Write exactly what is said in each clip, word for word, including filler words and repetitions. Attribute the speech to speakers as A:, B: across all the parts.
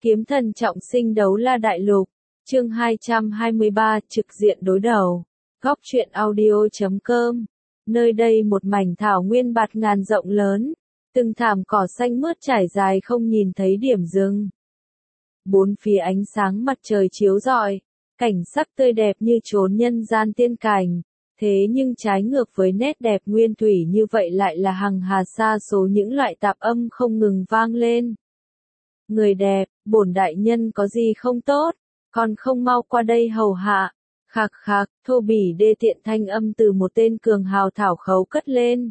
A: Kiếm thần trọng sinh đấu la đại lục, chương hai trăm hai mươi ba trực diện đối đầu, góc truyện audio chấm com, nơi đây một mảnh thảo nguyên bạt ngàn rộng lớn, từng thảm cỏ xanh mướt trải dài không nhìn thấy điểm dừng. Bốn phía ánh sáng mặt trời chiếu rọi, cảnh sắc tươi đẹp như chốn nhân gian tiên cảnh, thế nhưng trái ngược với nét đẹp nguyên thủy như vậy lại là hằng hà sa số những loại tạp âm không ngừng vang lên. Người đẹp, bổn đại nhân có gì không tốt, còn không mau qua đây hầu hạ. Khạc khạc, thô bỉ đê tiện thanh âm từ một tên cường hào thảo khấu cất lên.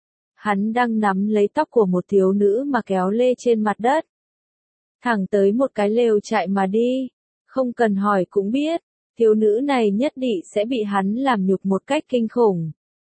A: Hắn đang nắm lấy tóc của một thiếu nữ mà kéo lê trên mặt đất. Thẳng tới một cái lều trại mà đi, không cần hỏi cũng biết, thiếu nữ này nhất định sẽ bị hắn làm nhục một cách kinh khủng.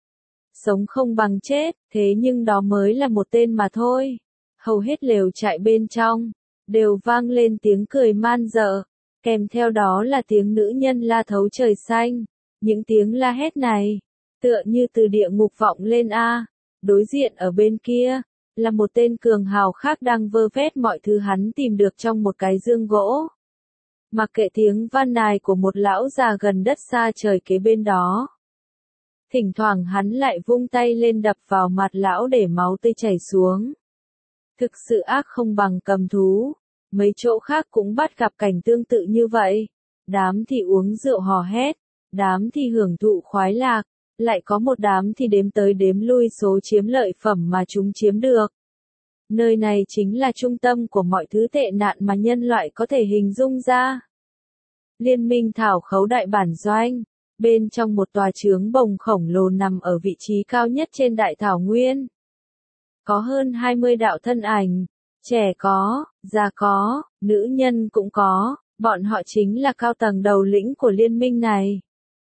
A: Sống không bằng chết, thế nhưng đó mới là một tên mà thôi. Hầu hết lều trại bên trong đều vang lên tiếng cười man dợ, kèm theo đó là tiếng nữ nhân la thấu trời xanh. Những tiếng la hét này, tựa như từ địa ngục vọng lên a. Đối diện ở bên kia, là một tên cường hào khác đang vơ vét mọi thứ hắn tìm được trong một cái dương gỗ. Mặc kệ tiếng van nài của một lão già gần đất xa trời kế bên đó. Thỉnh thoảng hắn lại vung tay lên đập vào mặt lão để máu tươi chảy xuống. Thực sự ác không bằng cầm thú. Mấy chỗ khác cũng bắt gặp cảnh tương tự như vậy. Đám thì uống rượu hò hét, đám thì hưởng thụ khoái lạc, lại có một đám thì đếm tới đếm lui số chiếm lợi phẩm mà chúng chiếm được. Nơi này chính là trung tâm của mọi thứ tệ nạn mà nhân loại có thể hình dung ra. Liên minh thảo khấu đại bản doanh, bên trong một tòa trướng bồng khổng lồ nằm ở vị trí cao nhất trên đại thảo nguyên. Có hơn hai mươi đạo thân ảnh, trẻ có, già có, nữ nhân cũng có, bọn họ chính là cao tầng đầu lĩnh của liên minh này.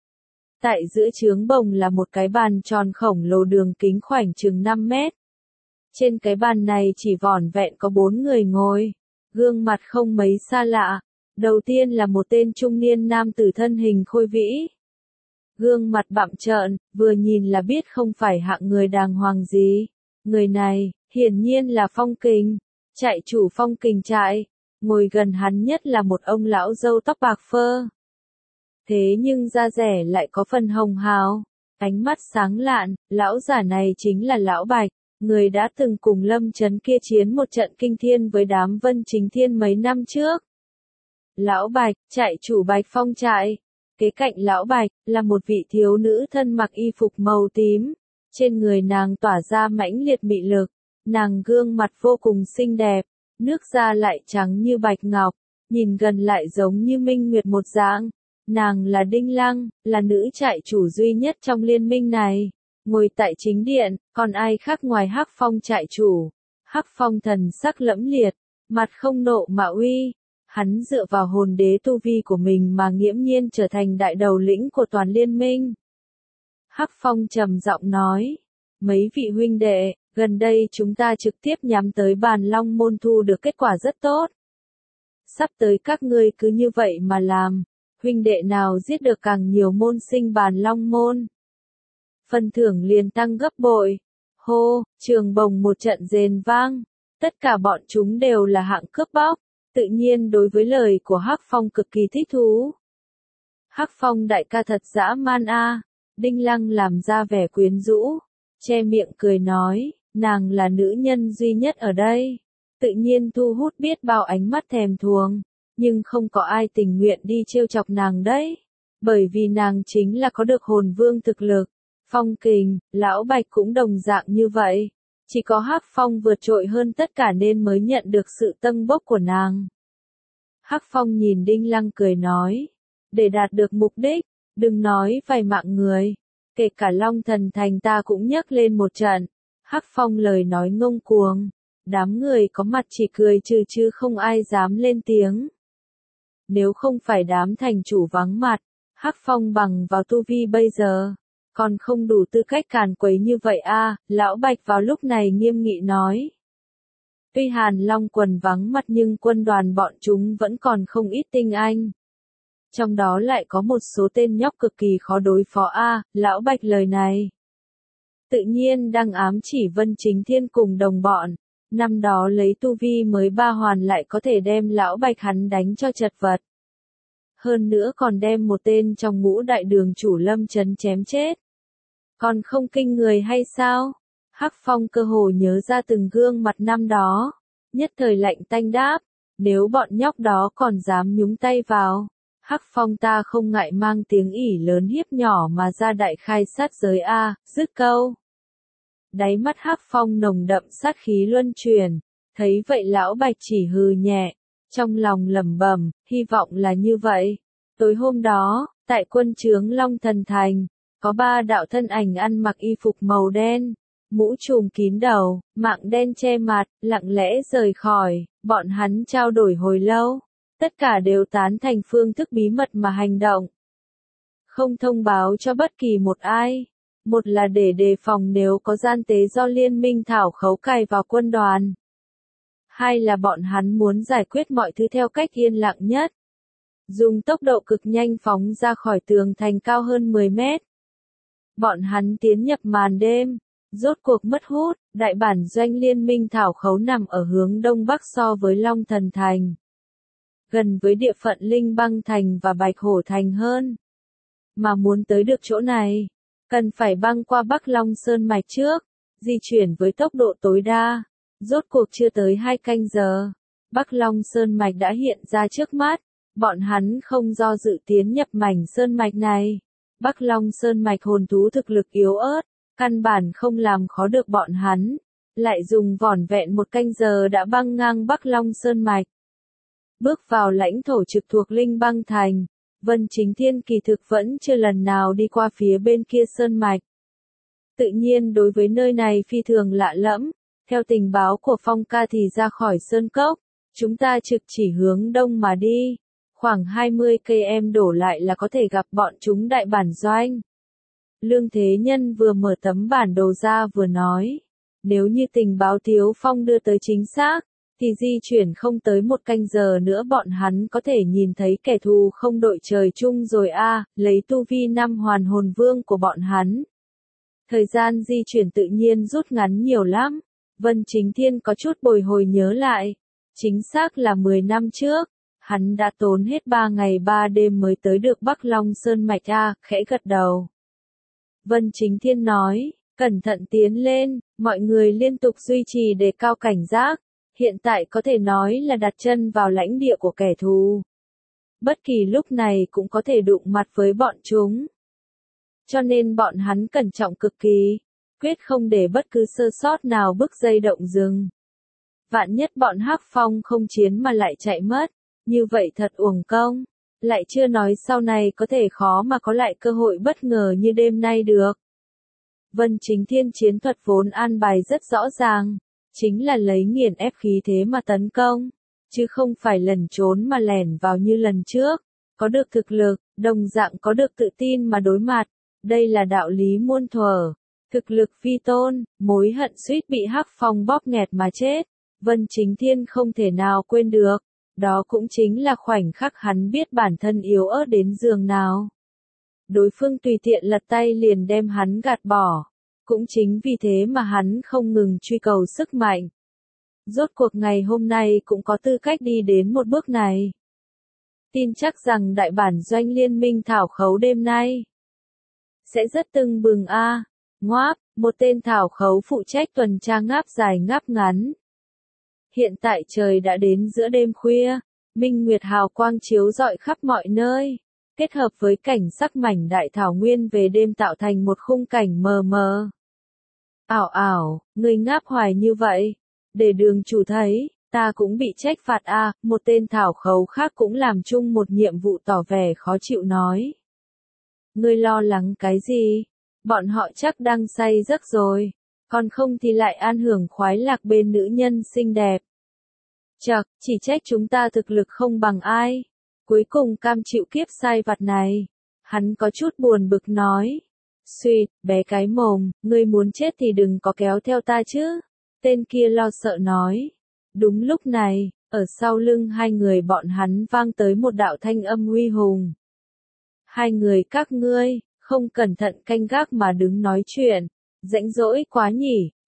A: Tại giữa trướng bồng là một cái bàn tròn khổng lồ đường kính khoảng chừng năm mét. Trên cái bàn này chỉ vỏn vẹn có bốn người ngồi, gương mặt không mấy xa lạ. Đầu tiên là một tên trung niên nam tử thân hình khôi vĩ. Gương mặt bặm trợn, vừa nhìn là biết không phải hạng người đàng hoàng gì. Người này, hiển nhiên là Phong Kình, trại chủ Phong Kình trại. Ngồi gần hắn nhất là một ông lão râu tóc bạc phơ. Thế nhưng da rẻ lại có phần hồng hào, ánh mắt sáng lạn, lão giả này chính là lão Bạch, người đã từng cùng Lâm Chấn kia chiến một trận kinh thiên với đám Vân Chính Thiên mấy năm trước. Lão Bạch, trại chủ Bạch Phong trại. Kế cạnh lão Bạch, là một vị thiếu nữ thân mặc y phục màu tím. Trên người nàng tỏa ra mãnh liệt mị lực. Nàng gương mặt vô cùng xinh đẹp. Nước da lại trắng như bạch ngọc. Nhìn gần lại giống như minh nguyệt một dạng. Nàng là Đinh Lăng, là nữ trại chủ duy nhất trong liên minh này. Ngồi tại chính điện, còn ai khác ngoài Hắc Phong trại chủ. Hắc Phong thần sắc lẫm liệt. Mặt không nộ mà uy. Hắn dựa vào hồn đế tu vi của mình mà nghiễm nhiên trở thành đại đầu lĩnh của toàn liên minh. Hắc Phong trầm giọng nói, mấy vị huynh đệ, gần đây chúng ta trực tiếp nhắm tới bàn long môn thu được kết quả rất tốt. Sắp tới các ngươi cứ như vậy mà làm, huynh đệ nào giết được càng nhiều môn sinh bàn long môn. Phần thưởng liền tăng gấp bội. Hô, trường bồng một trận rền vang, tất cả bọn chúng đều là hạng cướp bóc. Tự nhiên đối với lời của Hắc Phong cực kỳ thích thú. Hắc Phong đại ca thật dã man a. Đinh Lăng làm ra vẻ quyến rũ, che miệng cười nói, nàng là nữ nhân duy nhất ở đây. Tự nhiên thu hút biết bao ánh mắt thèm thuồng, nhưng không có ai tình nguyện đi trêu chọc nàng đấy. Bởi vì nàng chính là có được hồn vương thực lực. Phong Kình, lão Bạch cũng đồng dạng như vậy. Chỉ có Hắc Phong vượt trội hơn tất cả nên mới nhận được sự tâng bốc của nàng. Hắc Phong nhìn Đinh Lăng cười nói, để đạt được mục đích, đừng nói vài mạng người, kể cả Long Thần Thành ta cũng nhấc lên một trận. Hắc Phong lời nói ngông cuồng, đám người có mặt chỉ cười trừ chứ không ai dám lên tiếng. Nếu không phải đám thành chủ vắng mặt, Hắc Phong bằng vào tu vi bây giờ, còn không đủ tư cách càn quấy như vậy a. À, lão Bạch vào lúc này nghiêm nghị nói. Tuy Hàn Long quần vắng mặt nhưng quân đoàn bọn chúng vẫn còn không ít tinh anh. Trong đó lại có một số tên nhóc cực kỳ khó đối phó a. À, lão Bạch lời này tự nhiên đang ám chỉ Vân Chính Thiên cùng đồng bọn. năm đó lấy tu vi mới ba hoàn lại có thể đem lão Bạch hắn đánh cho chật vật. Hơn nữa còn đem một tên trong ngũ đại đường chủ lâm chấn chém chết. Còn không kinh người hay sao? Hắc Phong cơ hồ nhớ ra từng gương mặt năm đó, nhất thời lạnh tanh đáp, nếu bọn nhóc đó còn dám nhúng tay vào, Hắc Phong ta không ngại mang tiếng ỉ lớn hiếp nhỏ mà ra đại khai sát giới a, dứt câu. Đáy mắt Hắc Phong nồng đậm sát khí luân chuyển, thấy vậy lão Bạch chỉ hừ nhẹ, trong lòng lẩm bẩm, hy vọng là như vậy. Tối hôm đó, tại quân trướng Long Thần Thành, có ba đạo thân ảnh ăn mặc y phục màu đen, mũ trùm kín đầu, mạng đen che mặt, lặng lẽ rời khỏi, bọn hắn trao đổi hồi lâu, tất cả đều tán thành phương thức bí mật mà hành động. Không thông báo cho bất kỳ một ai, một là để đề phòng nếu có gian tế do liên minh thảo khấu cài vào quân đoàn. Hai là bọn hắn muốn giải quyết mọi thứ theo cách yên lặng nhất. Dùng tốc độ cực nhanh phóng ra khỏi tường thành cao hơn mười mét. Bọn hắn tiến nhập màn đêm, rốt cuộc mất hút, đại bản doanh liên minh thảo khấu nằm ở hướng đông bắc so với Long Thần Thành. Gần với địa phận Linh Băng Thành và Bạch Hổ Thành hơn. Mà muốn tới được chỗ này, cần phải băng qua Bắc Long Sơn Mạch trước, di chuyển với tốc độ tối đa. Rốt cuộc chưa tới hai canh giờ, Bắc Long Sơn Mạch đã hiện ra trước mắt, bọn hắn không do dự tiến nhập mảnh Sơn Mạch này. Bắc Long Sơn Mạch hồn thú thực lực yếu ớt, căn bản không làm khó được bọn hắn, lại dùng vỏn vẹn một canh giờ đã băng ngang Bắc Long Sơn Mạch. Bước vào lãnh thổ trực thuộc Linh Băng Thành, Vân Chính Thiên kỳ thực vẫn chưa lần nào đi qua phía bên kia Sơn Mạch. Tự nhiên đối với nơi này phi thường lạ lẫm, theo tình báo của Phong ca thì ra khỏi Sơn Cốc, chúng ta trực chỉ hướng đông mà đi, khoảng hai mươi cây em đổ lại là có thể gặp bọn chúng đại bản doanh. Lương Thế Nhân vừa mở tấm bản đồ ra vừa nói, nếu như tình báo Tiếu Phong đưa tới chính xác, thì di chuyển không tới một canh giờ nữa bọn hắn có thể nhìn thấy kẻ thù không đội trời chung rồi a, à, lấy tu vi năm hoàn hồn vương của bọn hắn. Thời gian di chuyển tự nhiên rút ngắn nhiều lắm, Vân Chính Thiên có chút bồi hồi nhớ lại, chính xác là mười năm trước, hắn đã tốn hết ba ngày ba đêm mới tới được Bắc Long Sơn Mạch a, khẽ gật đầu. Vân Chính Thiên nói, cẩn thận tiến lên, mọi người liên tục duy trì đề cao cảnh giác, hiện tại có thể nói là đặt chân vào lãnh địa của kẻ thù. Bất kỳ lúc này cũng có thể đụng mặt với bọn chúng. Cho nên bọn hắn cẩn trọng cực kỳ, quyết không để bất cứ sơ sót nào bước dây động rừng. Vạn nhất bọn Hắc Phong không chiến mà lại chạy mất, như vậy thật uổng công, lại chưa nói sau này có thể khó mà có lại cơ hội bất ngờ như đêm nay được. Vân Chính Thiên chiến thuật vốn an bài rất rõ ràng, chính là lấy nghiền ép khí thế mà tấn công, chứ không phải lẩn trốn mà lẻn vào như lần trước, có được thực lực, đồng dạng có được tự tin mà đối mặt, đây là đạo lý muôn thuở, thực lực vi tôn, mối hận suýt bị Hắc Phong bóp nghẹt mà chết, Vân Chính Thiên không thể nào quên được, đó cũng chính là khoảnh khắc hắn biết bản thân yếu ớt đến giường nào. Đối phương tùy tiện lật tay liền đem hắn gạt bỏ. Cũng chính vì thế mà hắn không ngừng truy cầu sức mạnh. Rốt cuộc ngày hôm nay cũng có tư cách đi đến một bước này. Tin chắc rằng đại bản doanh liên minh thảo khấu đêm nay sẽ rất tưng bừng a. À. Ngoáp, một tên thảo khấu phụ trách tuần tra ngáp dài ngáp ngắn. Hiện tại trời đã đến giữa đêm khuya, minh nguyệt hào quang chiếu rọi khắp mọi nơi, kết hợp với cảnh sắc mảnh đại thảo nguyên về đêm tạo thành một khung cảnh mờ mờ. Ảo ảo, người ngáp hoài như vậy, để đường chủ thấy, ta cũng bị trách phạt a, à, một tên thảo khấu khác cũng làm chung một nhiệm vụ tỏ vẻ khó chịu nói. Ngươi lo lắng cái gì? Bọn họ chắc đang say giấc rồi, còn không thì lại an hưởng khoái lạc bên nữ nhân xinh đẹp. Chậc, chỉ trách chúng ta thực lực không bằng ai, cuối cùng cam chịu kiếp sai vặt này. Hắn có chút buồn bực nói. Suýt, bé cái mồm, ngươi muốn chết thì đừng có kéo theo ta chứ. Tên kia lo sợ nói. Đúng lúc này, ở sau lưng hai người bọn hắn vang tới một đạo thanh âm uy hùng. Hai người các ngươi, không cẩn thận canh gác mà đứng nói chuyện, rãnh rỗi quá nhỉ,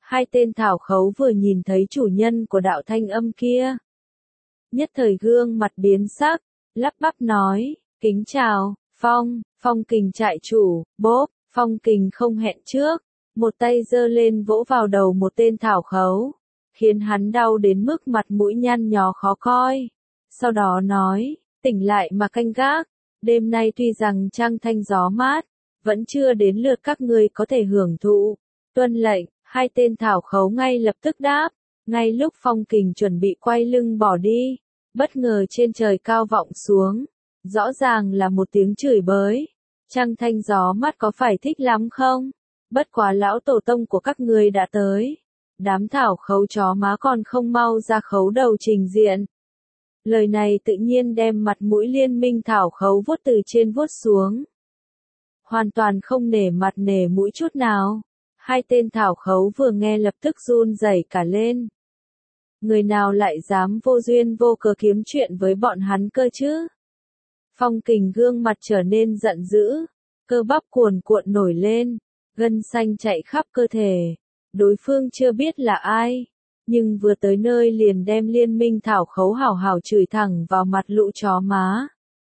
A: Hai tên thảo khấu vừa nhìn thấy chủ nhân của đạo thanh âm kia, nhất thời gương mặt biến sắc, lắp bắp nói, kính chào, Phong, Phong Kình trại chủ, bốp, Phong Kình không hẹn trước, một tay giơ lên vỗ vào đầu một tên thảo khấu, khiến hắn đau đến mức mặt mũi nhăn nhó khó coi. Sau đó nói, tỉnh lại mà canh gác, đêm nay tuy rằng trăng thanh gió mát, vẫn chưa đến lượt các ngươi có thể hưởng thụ. Tuân lệnh, hai tên thảo khấu ngay lập tức đáp, ngay lúc Phong Kình chuẩn bị quay lưng bỏ đi, bất ngờ trên trời cao vọng xuống, rõ ràng là một tiếng chửi bới. Trăng thanh gió mát có phải thích lắm không? Bất quá lão tổ tông của các ngươi đã tới. Đám thảo khấu chó má còn không mau ra khấu đầu trình diện. Lời này tự nhiên đem mặt mũi liên minh thảo khấu vuốt từ trên vuốt xuống. Hoàn toàn không nể mặt nể mũi chút nào. Hai tên thảo khấu vừa nghe lập tức run rẩy cả lên. Người nào lại dám vô duyên vô cớ kiếm chuyện với bọn hắn cơ chứ? Phong Kình gương mặt trở nên giận dữ, cơ bắp cuồn cuộn nổi lên, gân xanh chạy khắp cơ thể. Đối phương chưa biết là ai, nhưng vừa tới nơi liền đem liên minh thảo khấu hảo hảo chửi thẳng vào mặt lũ chó má.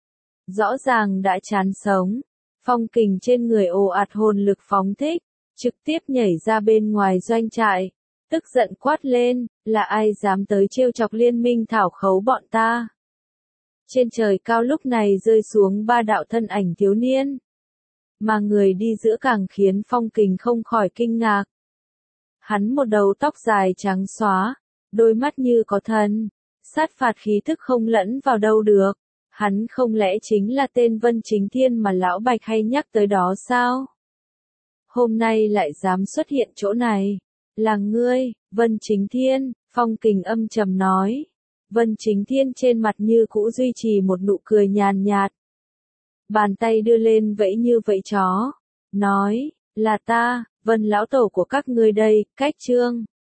A: Rõ ràng đã chán sống, Phong Kình trên người ồ ạt hồn lực phóng thích, trực tiếp nhảy ra bên ngoài doanh trại, tức giận quát lên, là ai dám tới trêu chọc liên minh thảo khấu bọn ta. Trên trời cao lúc này rơi xuống ba đạo thân ảnh thiếu niên, mà người đi giữa càng khiến Phong Kình không khỏi kinh ngạc. Hắn một đầu tóc dài trắng xóa, đôi mắt như có thần, sát phạt khí thức không lẫn vào đâu được. Hắn không lẽ chính là tên Vân Chính Thiên mà lão Bạch hay nhắc tới đó sao? Hôm nay lại dám xuất hiện chỗ này. Là ngươi, Vân Chính Thiên, Phong Kình âm trầm nói. Vân Chính Thiên trên mặt như cũ duy trì một nụ cười nhàn nhạt. Bàn tay đưa lên vẫy như vẫy chó. Nói, là ta, Vân lão tổ của các ngươi đây, cách trương.